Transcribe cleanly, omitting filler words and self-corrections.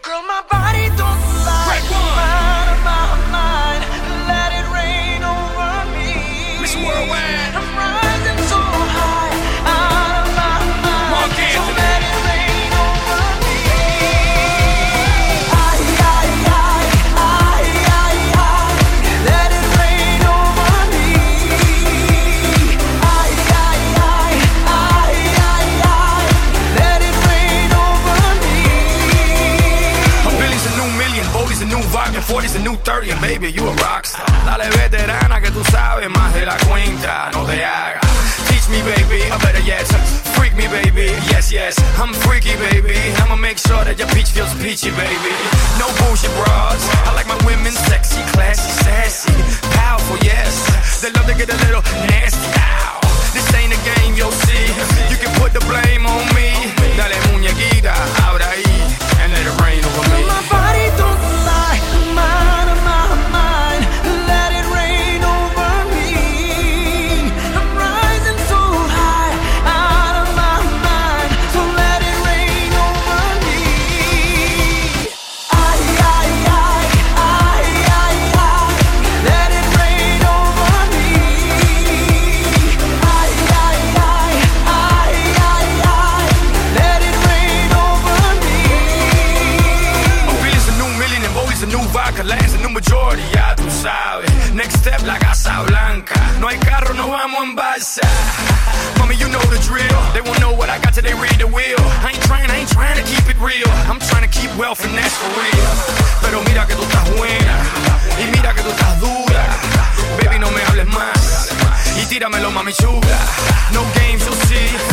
Girl, my body don't lie. Out of my mind, let it rain over me. Miss Worldwide. I'm rising so high, out of my mind. So let it rain over me. Let it rain over me. Let it rain over me. A billion's a new million, Boldy's a new vodka, 40's a new 30, and baby, you a rockstar. Dale veterana que tú sabes más de la cuenta, no te hagas. Teach me, baby, or better yet, freak me, baby, yes, yes. I'm freaky, baby, I'ma make sure that your peach feels peachy, baby. No bullshit bras, I like my women sexy, classy, sassy, powerful, yes. They love to get a little nasty, ow. This ain't a game, you'll see. You can put the blame on me. Dale muñequita, ahora ahí, and let it rain over me. My body don't lie, I'm out of my mind. Let it rain over me. I'm rising so high, out of my mind. So let it rain over me. Let it rain over me. Let it rain over me. A billion's a new million and Boldy's a new vodka, Lance a new majority, ya tú sabes. Next step, la Casa Blanca. No hay carro, no vamos en balsa. Mommy, you know the drill. They won't know what I got till they read the wheel. I ain't trying to keep it real. I'm trying to keep wealth and that's for real. Pero mira que tú estás buena y mira que tú estás dura. Baby, no me hables más y tíramelo, mami chula. No games, you'll see.